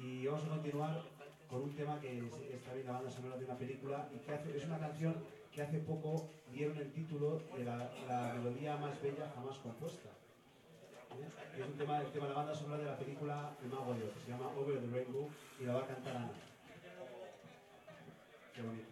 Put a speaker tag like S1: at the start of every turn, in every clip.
S1: Y vamos a continuar con un tema que es también la banda sonora de una película y que es una canción que hace poco dieron el título de la melodía más bella jamás compuesta. Es un tema, el tema de la banda sonora de la película El Mago de Oz, que se llama Over the Rainbow y la va a cantar Ana. Qué bonito.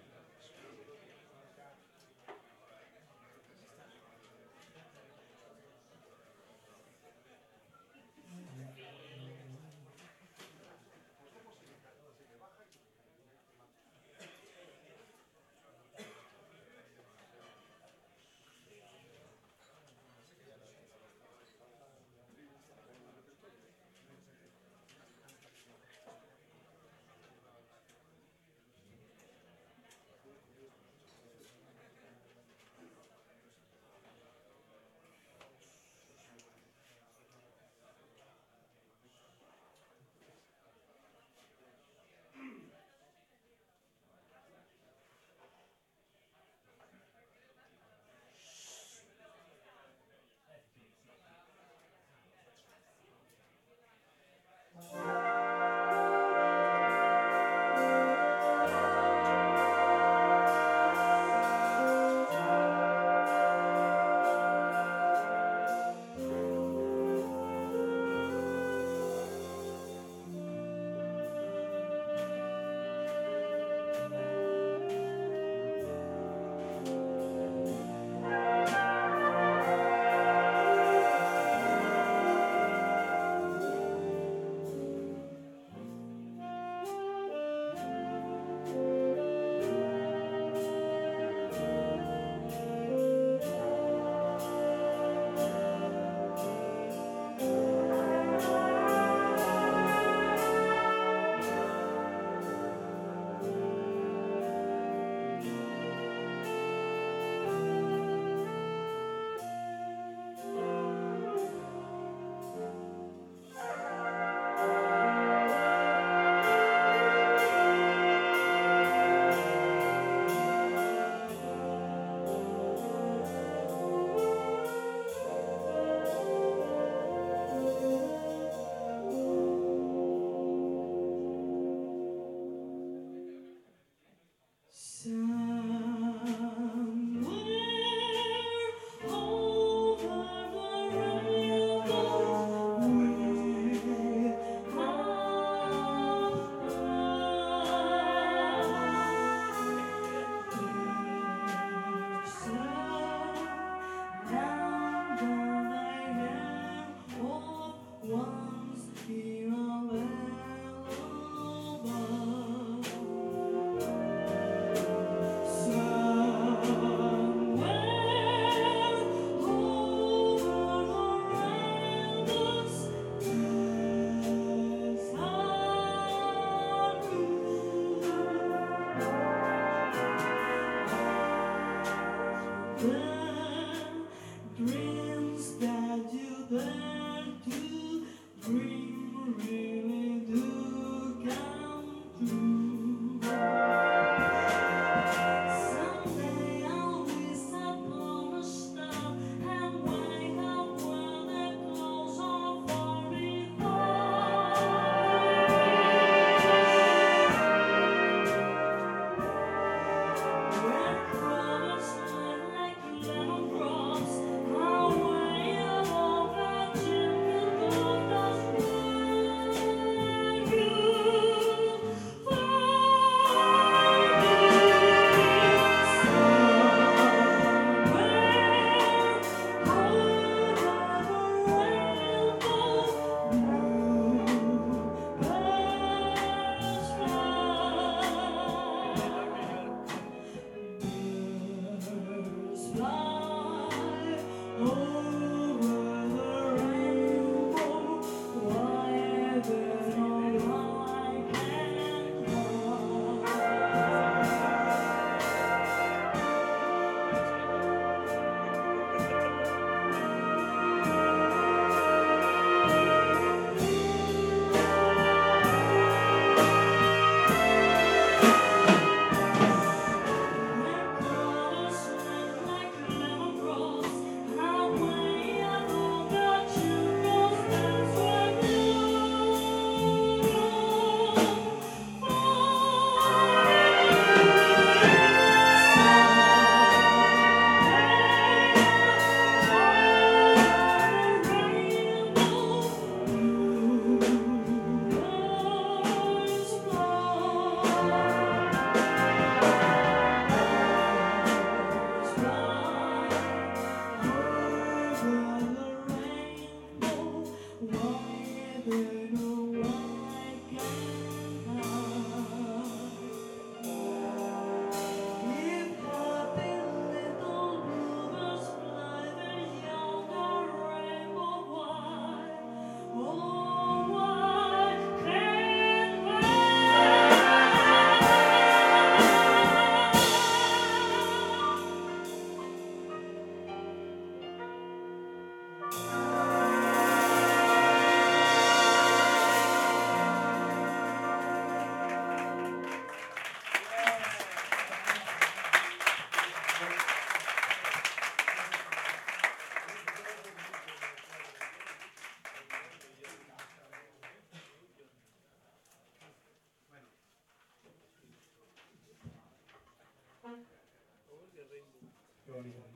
S1: Qué bonito.